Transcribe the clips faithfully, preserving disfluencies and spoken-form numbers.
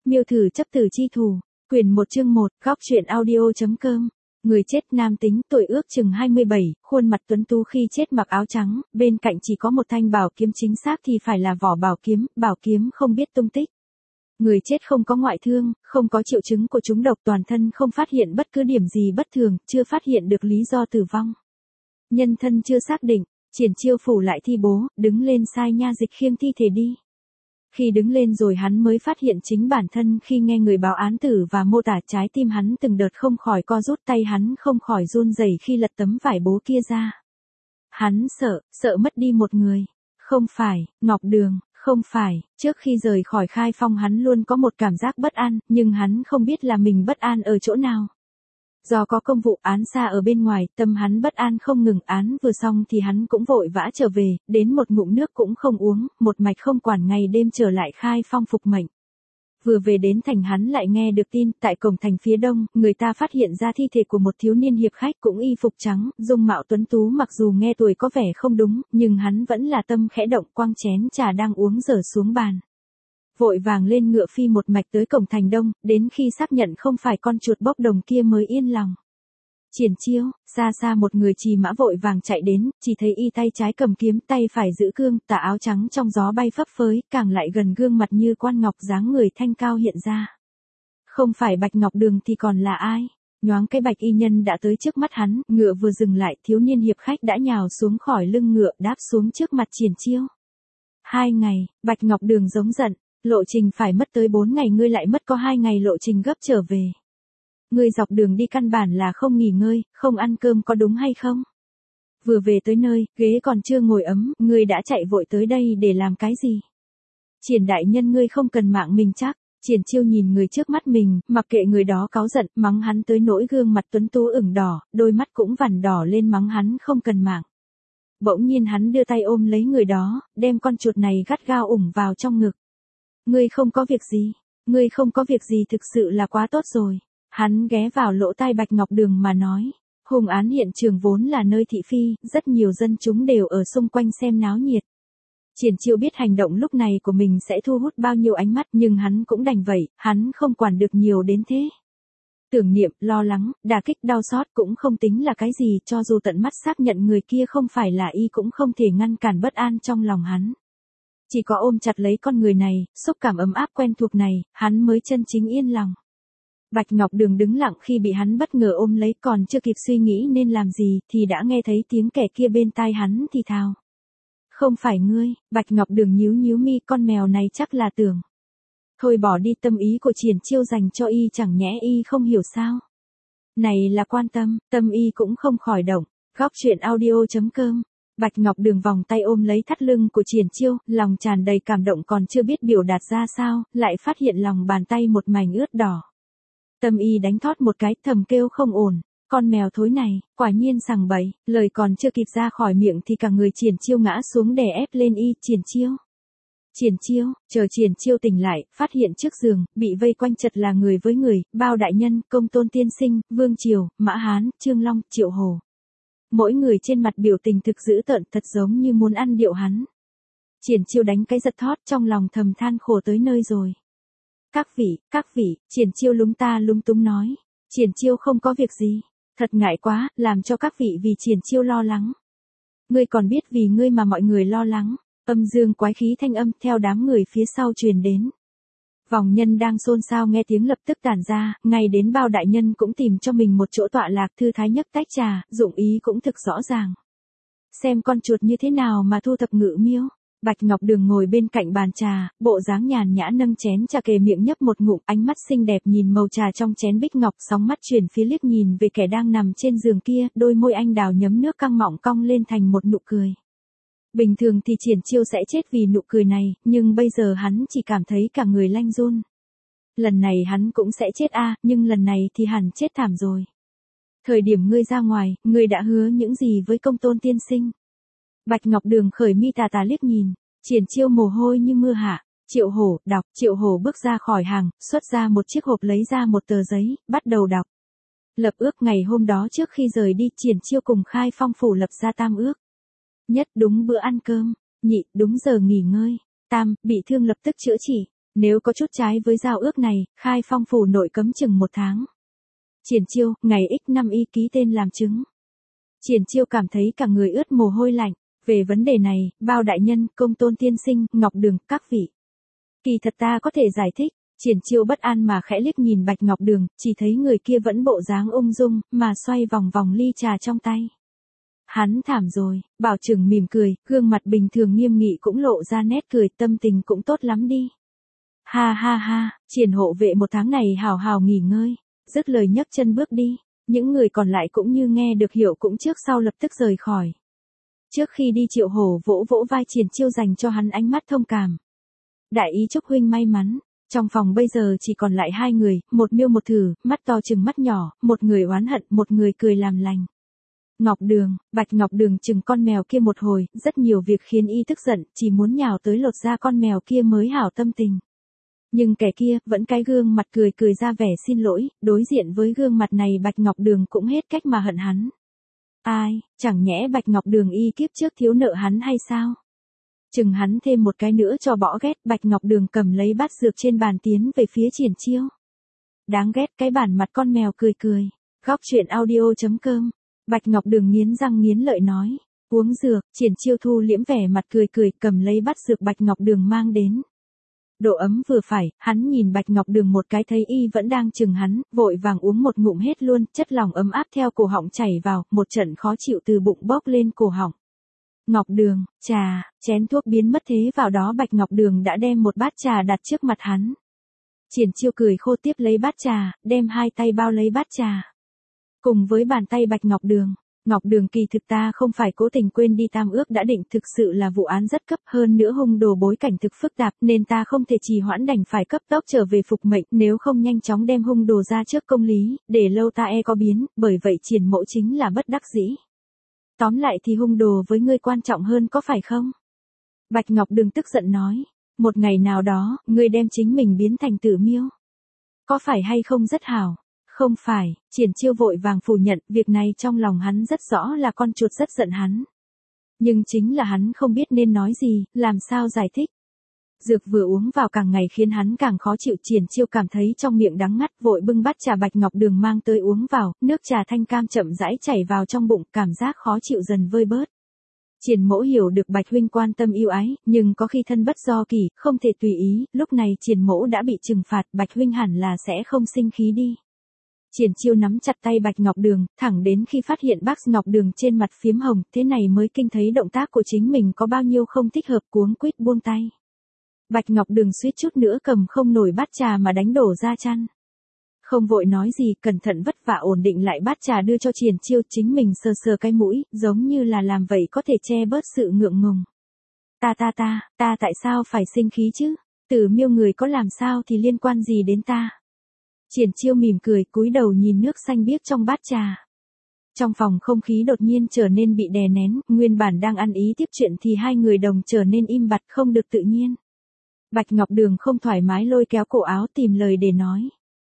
Miêu thử chấp tử chi thủ, quyền một chương một, góc truyện audio.com. Người chết nam tính, tuổi ước chừng hai mươi bảy, khuôn mặt tuấn tú khi chết mặc áo trắng, bên cạnh chỉ có một thanh bảo kiếm, chính xác thì phải là vỏ bảo kiếm, bảo kiếm không biết tung tích. Người chết không có ngoại thương, không có triệu chứng của trúng độc, toàn thân không phát hiện bất cứ điểm gì bất thường, chưa phát hiện được lý do tử vong. Nhân thân chưa xác định, Triển Chiêu phủ lại thi bố, đứng lên sai nha dịch khiêng thi thể đi. Khi đứng lên rồi hắn mới phát hiện chính bản thân, khi nghe người báo án tử và mô tả, trái tim hắn từng đợt không khỏi co rút, tay hắn không khỏi run rẩy khi lật tấm vải bố kia ra. Hắn sợ, sợ mất đi một người. Không phải, Ngọc Đường, không phải, trước khi rời khỏi Khai Phong hắn luôn có một cảm giác bất an, nhưng hắn không biết là mình bất an ở chỗ nào. Do có công vụ án xa ở bên ngoài, tâm hắn bất an không ngừng, án vừa xong thì hắn cũng vội vã trở về, đến một ngụm nước cũng không uống, một mạch không quản ngày đêm trở lại Khai Phong phục mệnh. Vừa về đến thành hắn lại nghe được tin, tại cổng thành phía đông, người ta phát hiện ra thi thể của một thiếu niên hiệp khách cũng y phục trắng, dung mạo tuấn tú, mặc dù nghe tuổi có vẻ không đúng, nhưng hắn vẫn là tâm khẽ động, quăng chén trà đang uống dở xuống bàn. Vội vàng lên ngựa phi một mạch tới cổng thành đông, đến khi xác nhận không phải con chuột bốc đồng kia mới yên lòng. Triển Chiêu, xa xa một người trì mã vội vàng chạy đến, chỉ thấy y tay trái cầm kiếm, tay phải giữ cương, tà áo trắng trong gió bay phấp phới, càng lại gần gương mặt như quan ngọc, dáng người thanh cao hiện ra. Không phải Bạch Ngọc Đường thì còn là ai? Nhoáng cái bạch y nhân đã tới trước mắt hắn, ngựa vừa dừng lại, thiếu niên hiệp khách đã nhào xuống khỏi lưng ngựa, đáp xuống trước mặt Triển Chiêu. Hai ngày, Bạch Ngọc Đường giống giận. Lộ trình phải mất tới bốn ngày, ngươi lại mất có hai ngày lộ trình gấp trở về. Ngươi dọc đường đi căn bản là không nghỉ ngơi, không ăn cơm có đúng hay không? Vừa về tới nơi, ghế còn chưa ngồi ấm, ngươi đã chạy vội tới đây để làm cái gì? Triển đại nhân, ngươi không cần mạng mình chắc. Triển Chiêu nhìn người trước mắt mình, mặc kệ người đó cáu giận, mắng hắn tới nỗi gương mặt tuấn tú ửng đỏ, đôi mắt cũng vằn đỏ lên, mắng hắn không cần mạng. Bỗng nhiên hắn đưa tay ôm lấy người đó, đem con chuột này gắt gao ủng vào trong ngực. Ngươi không có việc gì, ngươi không có việc gì thực sự là quá tốt rồi. Hắn ghé vào lỗ tai Bạch Ngọc Đường mà nói. Hung án hiện trường vốn là nơi thị phi, rất nhiều dân chúng đều ở xung quanh xem náo nhiệt. Triển Chiêu biết hành động lúc này của mình sẽ thu hút bao nhiêu ánh mắt, nhưng hắn cũng đành vậy, hắn không quản được nhiều đến thế. Tưởng niệm, lo lắng, đả kích, đau xót cũng không tính là cái gì, cho dù tận mắt xác nhận người kia không phải là y cũng không thể ngăn cản bất an trong lòng hắn. Chỉ có ôm chặt lấy con người này, xúc cảm ấm áp quen thuộc này, hắn mới chân chính yên lòng. Bạch Ngọc Đường đứng lặng khi bị hắn bất ngờ ôm lấy, còn chưa kịp suy nghĩ nên làm gì, thì đã nghe thấy tiếng kẻ kia bên tai hắn thì thào. Không phải ngươi. Bạch Ngọc Đường nhíu nhíu mi, con mèo này chắc là Tưởng. Thôi bỏ đi, tâm ý của Triển Chiêu dành cho y chẳng nhẽ y không hiểu sao? Này là quan tâm, tâm y cũng không khỏi động. Góc truyện audio.com. Bạch Ngọc Đường vòng tay ôm lấy thắt lưng của Triển Chiêu, lòng tràn đầy cảm động, còn chưa biết biểu đạt ra sao, lại phát hiện lòng bàn tay một mảnh ướt đỏ. Tâm y đánh thót một cái, thầm kêu không ổn, con mèo thối này, quả nhiên sằng bậy, lời còn chưa kịp ra khỏi miệng thì cả người Triển Chiêu ngã xuống đè ép lên y. Triển Chiêu, Triển Chiêu, chờ Triển Chiêu tỉnh lại, phát hiện trước giường, bị vây quanh chật là người với người, Bao đại nhân, Công tôn tiên sinh, Vương Triều, Mã Hán, Trương Long, Triệu Hồ. Mỗi người trên mặt biểu tình thực dữ tợn, thật giống như muốn ăn điệu hắn. Triển Chiêu đánh cái giật thót, trong lòng thầm than khổ tới nơi rồi. Các vị, các vị, Triển Chiêu lúng ta lúng túng nói. Triển Chiêu không có việc gì. Thật ngại quá, làm cho các vị vì Triển Chiêu lo lắng. Ngươi còn biết vì ngươi mà mọi người lo lắng. Âm dương quái khí thanh âm theo đám người phía sau truyền đến. Vòng nhân đang xôn xao nghe tiếng lập tức tản ra, ngay đến Bao đại nhân cũng tìm cho mình một chỗ tọa lạc, thư thái nhấc tách trà, dụng ý cũng thực rõ ràng. Xem con chuột như thế nào mà thu thập Ngự Miêu. Bạch Ngọc Đường ngồi bên cạnh bàn trà, bộ dáng nhàn nhã nâng chén trà kề miệng nhấp một ngụm, ánh mắt xinh đẹp nhìn màu trà trong chén bích ngọc, sóng mắt chuyển phía liếc nhìn về kẻ đang nằm trên giường kia, đôi môi anh đào nhấm nước căng mọng cong lên thành một nụ cười. Bình thường thì Triển Chiêu sẽ chết vì nụ cười này, nhưng bây giờ hắn chỉ cảm thấy cả người lanh run. Lần này hắn cũng sẽ chết a, à, nhưng lần này thì hẳn chết thảm rồi. Thời điểm ngươi ra ngoài, ngươi đã hứa những gì với Công tôn tiên sinh? Bạch Ngọc Đường khởi mi tà tà liếc nhìn, Triển Chiêu mồ hôi như mưa hạ. Triệu Hổ, đọc. Triệu Hổ bước ra khỏi hàng, xuất ra một chiếc hộp, lấy ra một tờ giấy, bắt đầu đọc. Lập ước ngày hôm đó trước khi rời đi, Triển Chiêu cùng Khai Phong phủ lập ra tam ước. Nhất, đúng bữa ăn cơm. Nhị, đúng giờ nghỉ ngơi. Tam, bị thương lập tức chữa trị. Nếu có chút trái với giao ước này, Khai Phong phủ nội cấm chừng một tháng. Triển Chiêu, ngày x năm y ký tên làm chứng. Triển Chiêu cảm thấy cả người ướt mồ hôi lạnh. Về vấn đề này, Bao đại nhân, Công Tôn tiên sinh, Ngọc Đường, các vị. Kỳ thật ta có thể giải thích. Triển Chiêu bất an mà khẽ liếc nhìn Bạch Ngọc Đường, chỉ thấy người kia vẫn bộ dáng ung dung, mà xoay vòng vòng ly trà trong tay. Hắn thảm rồi, Bảo Trừng mỉm cười, gương mặt bình thường nghiêm nghị cũng lộ ra nét cười, tâm tình cũng tốt lắm đi. Ha ha ha, Triển hộ vệ một tháng này hào hào nghỉ ngơi, dứt lời nhấc chân bước đi, những người còn lại cũng như nghe được hiểu cũng trước sau lập tức rời khỏi. Trước khi đi Triệu Hổ vỗ vỗ vai Triển Chiêu dành cho hắn ánh mắt thông cảm. Đại ý chúc huynh may mắn. Trong phòng bây giờ chỉ còn lại hai người, một miêu một thử, mắt to chừng mắt nhỏ, một người oán hận, một người cười làm lành. Ngọc Đường, Bạch Ngọc Đường chừng con mèo kia một hồi, rất nhiều việc khiến y tức giận, chỉ muốn nhào tới lột ra con mèo kia mới hảo tâm tình. Nhưng kẻ kia, vẫn cái gương mặt cười cười ra vẻ xin lỗi, đối diện với gương mặt này Bạch Ngọc Đường cũng hết cách mà hận hắn. Ai, chẳng nhẽ Bạch Ngọc Đường y kiếp trước thiếu nợ hắn hay sao? Chừng hắn thêm một cái nữa cho bỏ ghét, Bạch Ngọc Đường cầm lấy bát dược trên bàn tiến về phía Triển Chiêu. Đáng ghét, cái bản mặt con mèo cười cười. Góc truyện audio chấm com. Bạch Ngọc Đường nghiến răng nghiến lợi nói. Uống dược, Triển Chiêu thu liễm vẻ mặt cười cười, cầm lấy bát dược Bạch Ngọc Đường mang đến. Độ ấm vừa phải, hắn nhìn Bạch Ngọc Đường một cái thấy y vẫn đang chừng hắn, vội vàng uống một ngụm hết luôn, chất lỏng ấm áp theo cổ họng chảy vào, một trận khó chịu từ bụng bốc lên cổ họng. Ngọc Đường, trà, chén thuốc biến mất thế vào đó Bạch Ngọc Đường đã đem một bát trà đặt trước mặt hắn. Triển Chiêu cười khô tiếp lấy bát trà, đem hai tay bao lấy bát trà. Cùng với bàn tay Bạch Ngọc Đường, Ngọc Đường kỳ thực ta không phải cố tình quên đi tam ước đã định, thực sự là vụ án rất cấp, hơn nữa hung đồ bối cảnh thực phức tạp nên ta không thể trì hoãn, đành phải cấp tốc trở về phục mệnh, nếu không nhanh chóng đem hung đồ ra trước công lý, để lâu ta e có biến, bởi vậy Triển mẫu chính là bất đắc dĩ. Tóm lại thì hung đồ với ngươi quan trọng hơn có phải không? Bạch Ngọc Đường tức giận nói, một ngày nào đó, ngươi đem chính mình biến thành Tử Miêu. Có phải hay không rất hảo? Không phải, Triển Chiêu vội vàng phủ nhận, việc này trong lòng hắn rất rõ là con chuột rất giận hắn. Nhưng chính là hắn không biết nên nói gì, làm sao giải thích. Dược vừa uống vào càng ngày khiến hắn càng khó chịu, Triển Chiêu cảm thấy trong miệng đắng ngắt, vội bưng bát trà Bạch Ngọc Đường mang tới uống vào, nước trà thanh cam chậm rãi chảy vào trong bụng, cảm giác khó chịu dần vơi bớt. Triển mẫu hiểu được Bạch huynh quan tâm yêu ái, nhưng có khi thân bất do kỳ, không thể tùy ý, lúc này Triển mẫu đã bị trừng phạt, Bạch huynh hẳn là sẽ không sinh khí đi. Triển Chiêu nắm chặt tay Bạch Ngọc Đường, thẳng đến khi phát hiện bác Ngọc Đường trên mặt phiếm hồng, thế này mới kinh thấy động tác của chính mình có bao nhiêu không thích hợp, cuống quýt buông tay. Bạch Ngọc Đường suýt chút nữa cầm không nổi bát trà mà đánh đổ ra chăn. Không vội nói gì, cẩn thận vất vả ổn định lại bát trà đưa cho Triển Chiêu, chính mình sờ sờ cái mũi, giống như là làm vậy có thể che bớt sự ngượng ngùng. Ta ta ta, ta tại sao phải sinh khí chứ? Tử Miêu người có làm sao thì liên quan gì đến ta? Triển Chiêu mỉm cười, cúi đầu nhìn nước xanh biếc trong bát trà. Trong phòng không khí đột nhiên trở nên bị đè nén, nguyên bản đang ăn ý tiếp chuyện thì hai người đồng trở nên im bặt không được tự nhiên. Bạch Ngọc Đường không thoải mái lôi kéo cổ áo tìm lời để nói.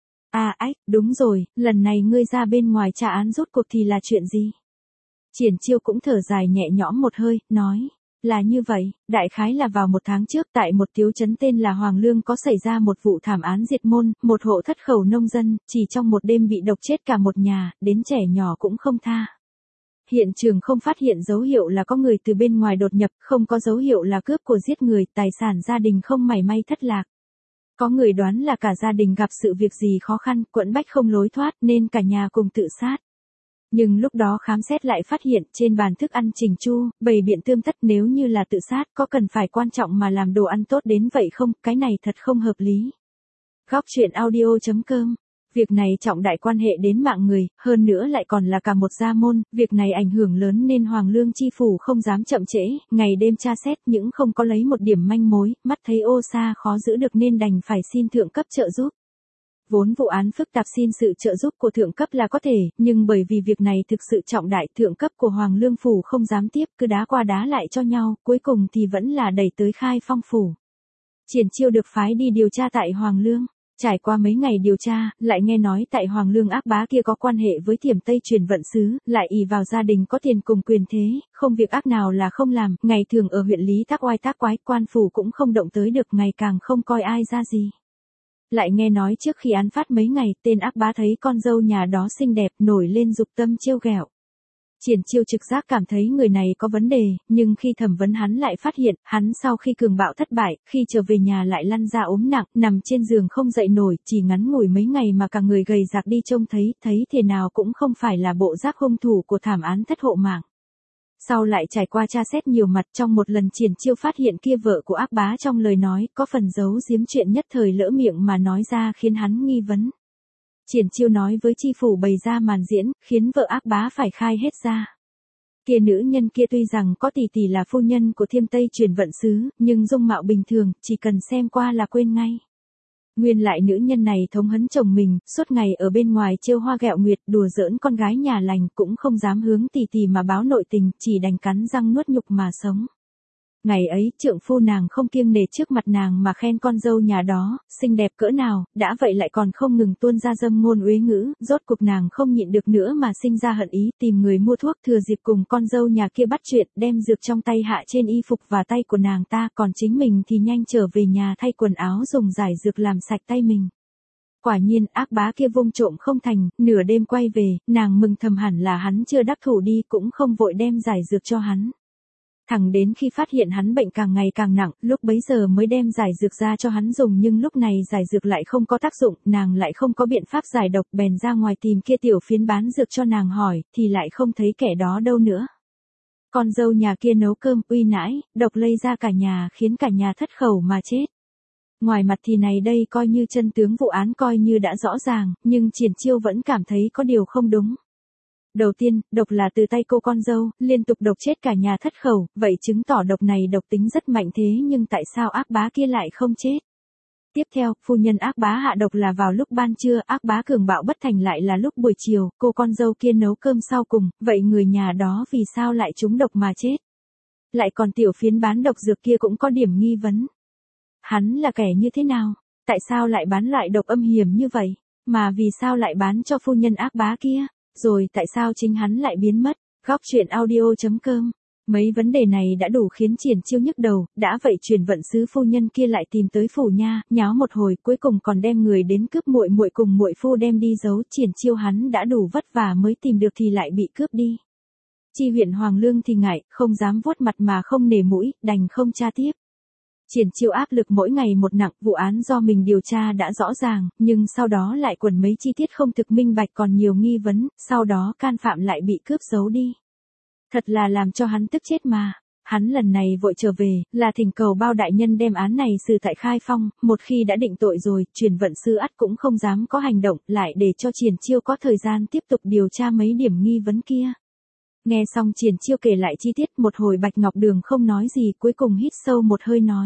À ách, đúng rồi, lần này ngươi ra bên ngoài tra án rốt cuộc thì là chuyện gì? Triển Chiêu cũng thở dài nhẹ nhõm một hơi, nói. Là như vậy, đại khái là vào một tháng trước tại một tiếu trấn tên là Hoàng Lương có xảy ra một vụ thảm án diệt môn, một hộ thất khẩu nông dân, chỉ trong một đêm bị độc chết cả một nhà, đến trẻ nhỏ cũng không tha. Hiện trường không phát hiện dấu hiệu là có người từ bên ngoài đột nhập, không có dấu hiệu là cướp của giết người, tài sản gia đình không mảy may thất lạc. Có người đoán là cả gia đình gặp sự việc gì khó khăn, quẫn bách không lối thoát nên cả nhà cùng tự sát. Nhưng lúc đó khám xét lại phát hiện trên bàn thức ăn chỉnh chu, bày biện tươm tất, nếu như là tự sát có cần phải quan trọng mà làm đồ ăn tốt đến vậy không, cái này thật không hợp lý. Góc truyện audio chấm com. Việc này trọng đại quan hệ đến mạng người, hơn nữa lại còn là cả một gia môn, việc này ảnh hưởng lớn nên Hoàng Lương chi phủ không dám chậm trễ, ngày đêm tra xét những không có lấy một điểm manh mối, mắt thấy ô xa khó giữ được nên đành phải xin thượng cấp trợ giúp. Vốn vụ án phức tạp xin sự trợ giúp của thượng cấp là có thể, nhưng bởi vì việc này thực sự trọng đại, thượng cấp của Hoàng Lương phủ không dám tiếp, cứ đá qua đá lại cho nhau, cuối cùng thì vẫn là đẩy tới Khai Phong phủ. Triển Chiêu được phái đi điều tra tại Hoàng Lương. Trải qua mấy ngày điều tra, lại nghe nói tại Hoàng Lương ác bá kia có quan hệ với Thiểm Tây Truyền Vận Sứ, lại ỷ vào gia đình có tiền cùng quyền thế, không việc ác nào là không làm, ngày thường ở huyện Lý tác oai tác quái, quan phủ cũng không động tới được, ngày càng không coi ai ra gì. Lại nghe nói trước khi án phát mấy ngày, tên ác bá thấy con dâu nhà đó xinh đẹp, nổi lên dục tâm trêu ghẹo. Triển Chiêu trực giác cảm thấy người này có vấn đề, nhưng khi thẩm vấn hắn lại phát hiện, hắn sau khi cường bạo thất bại, khi trở về nhà lại lăn ra ốm nặng, nằm trên giường không dậy nổi, chỉ ngắn ngủi mấy ngày mà cả người gầy rạc đi, trông thấy, thấy thế nào cũng không phải là bộ giáp hung thủ của thảm án thất hộ mạng. Sau lại trải qua tra xét nhiều mặt, trong một lần Triển Chiêu phát hiện kia vợ của ác bá trong lời nói, có phần giấu giếm chuyện nhất thời lỡ miệng mà nói ra khiến hắn nghi vấn. Triển Chiêu nói với chi phủ bày ra màn diễn, khiến vợ ác bá phải khai hết ra. Kia nữ nhân kia tuy rằng có tỷ tỷ là phu nhân của Thiểm Tây Truyền Vận Sứ, nhưng dung mạo bình thường, chỉ cần xem qua là quên ngay. Nguyên lại nữ nhân này thống hấn chồng mình, suốt ngày ở bên ngoài trêu hoa ghẹo nguyệt, đùa giỡn con gái nhà lành, cũng không dám hướng tỷ tỷ mà báo nội tình, chỉ đành cắn răng nuốt nhục mà sống. Ngày ấy, trượng phu nàng không kiêng nể trước mặt nàng mà khen con dâu nhà đó, xinh đẹp cỡ nào, đã vậy lại còn không ngừng tuôn ra dâm ngôn uế ngữ, rốt cuộc nàng không nhịn được nữa mà sinh ra hận ý, tìm người mua thuốc, thừa dịp cùng con dâu nhà kia bắt chuyện, đem dược trong tay hạ trên y phục và tay của nàng ta, còn chính mình thì nhanh trở về nhà thay quần áo dùng giải dược làm sạch tay mình. Quả nhiên, ác bá kia vung trộm không thành, nửa đêm quay về, nàng mừng thầm hẳn là hắn chưa đắc thủ đi, cũng không vội đem giải dược cho hắn. Thẳng đến khi phát hiện hắn bệnh càng ngày càng nặng, lúc bấy giờ mới đem giải dược ra cho hắn dùng, nhưng lúc này giải dược lại không có tác dụng, nàng lại không có biện pháp giải độc, bèn ra ngoài tìm kia tiểu phiến bán dược cho nàng hỏi, thì lại không thấy kẻ đó đâu nữa. Con dâu nhà kia nấu cơm uy nãi, độc lây ra cả nhà, khiến cả nhà thất khẩu mà chết. Ngoài mặt thì này đây coi như chân tướng vụ án coi như đã rõ ràng, nhưng Triển Chiêu vẫn cảm thấy có điều không đúng. Đầu tiên, độc là từ tay cô con dâu, liên tục độc chết cả nhà thất khẩu, vậy chứng tỏ độc này độc tính rất mạnh, thế nhưng tại sao ác bá kia lại không chết? Tiếp theo, phu nhân ác bá hạ độc là vào lúc ban trưa, ác bá cường bạo bất thành lại là lúc buổi chiều, cô con dâu kia nấu cơm sau cùng, vậy người nhà đó vì sao lại trúng độc mà chết? Lại còn tiểu phiến bán độc dược kia cũng có điểm nghi vấn. Hắn là kẻ như thế nào? Tại sao lại bán loại độc âm hiểm như vậy? Mà vì sao lại bán cho phu nhân ác bá kia? Rồi tại sao chính hắn lại biến mất? Góc truyện audio chấm com. Mấy vấn đề này đã đủ khiến Triển Chiêu nhức đầu, đã vậy Truyền Vận Sứ phu nhân kia lại tìm tới phủ nha, nháo một hồi, cuối cùng còn đem người đến cướp muội muội cùng muội phu đem đi giấu, Triển Chiêu hắn đã đủ vất vả mới tìm được thì lại bị cướp đi. Chi huyện Hoàng Lương thì ngại, không dám vuốt mặt mà không nể mũi, đành không tra tiếp. Triển Chiêu áp lực mỗi ngày một nặng, vụ án do mình điều tra đã rõ ràng, nhưng sau đó lại quẩn mấy chi tiết không thực minh bạch, còn nhiều nghi vấn, sau đó can phạm lại bị cướp giấu đi. Thật là làm cho hắn tức chết mà. Hắn lần này vội trở về, là thỉnh cầu bao đại nhân đem án này xử tại Khai Phong, một khi đã định tội rồi, Truyền Vận Sứ ắt cũng không dám có hành động, lại để cho Triển Chiêu có thời gian tiếp tục điều tra mấy điểm nghi vấn kia. Nghe xong Triển Chiêu kể lại chi tiết, một hồi Bạch Ngọc Đường không nói gì, cuối cùng hít sâu một hơi nói.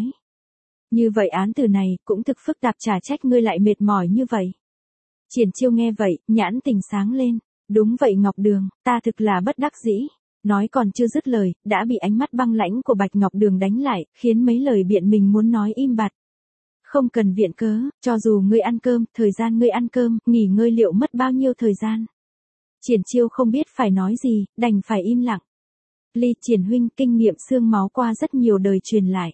Như vậy án tử này, cũng thực phức tạp, chả trách ngươi lại mệt mỏi như vậy. Triển Chiêu nghe vậy, nhãn tình sáng lên. Đúng vậy Ngọc Đường, ta thực là bất đắc dĩ. Nói còn chưa dứt lời, đã bị ánh mắt băng lãnh của Bạch Ngọc Đường đánh lại, khiến mấy lời biện mình muốn nói im bặt. Không cần viện cớ, cho dù ngươi ăn cơm, thời gian ngươi ăn cơm, nghỉ ngơi liệu mất bao nhiêu thời gian. Triển Chiêu không biết phải nói gì, đành phải im lặng. Ly Triển huynh, kinh nghiệm xương máu qua rất nhiều đời truyền lại.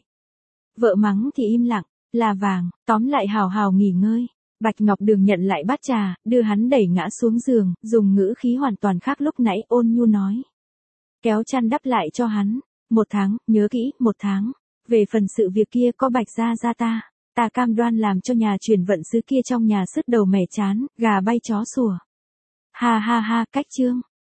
Vợ mắng thì im lặng, là vàng, tóm lại hào hào nghỉ ngơi. Bạch Ngọc Đường nhận lại bát trà, đưa hắn đẩy ngã xuống giường, dùng ngữ khí hoàn toàn khác lúc nãy, ôn nhu nói. Kéo chăn đắp lại cho hắn. Một tháng, nhớ kỹ, một tháng. Về phần sự việc kia có Bạch gia gia ta, ta cam đoan làm cho nhà Truyền Vận Sứ kia trong nhà sứt đầu mẻ chán, gà bay chó sủa. Ha ha ha, cách chương.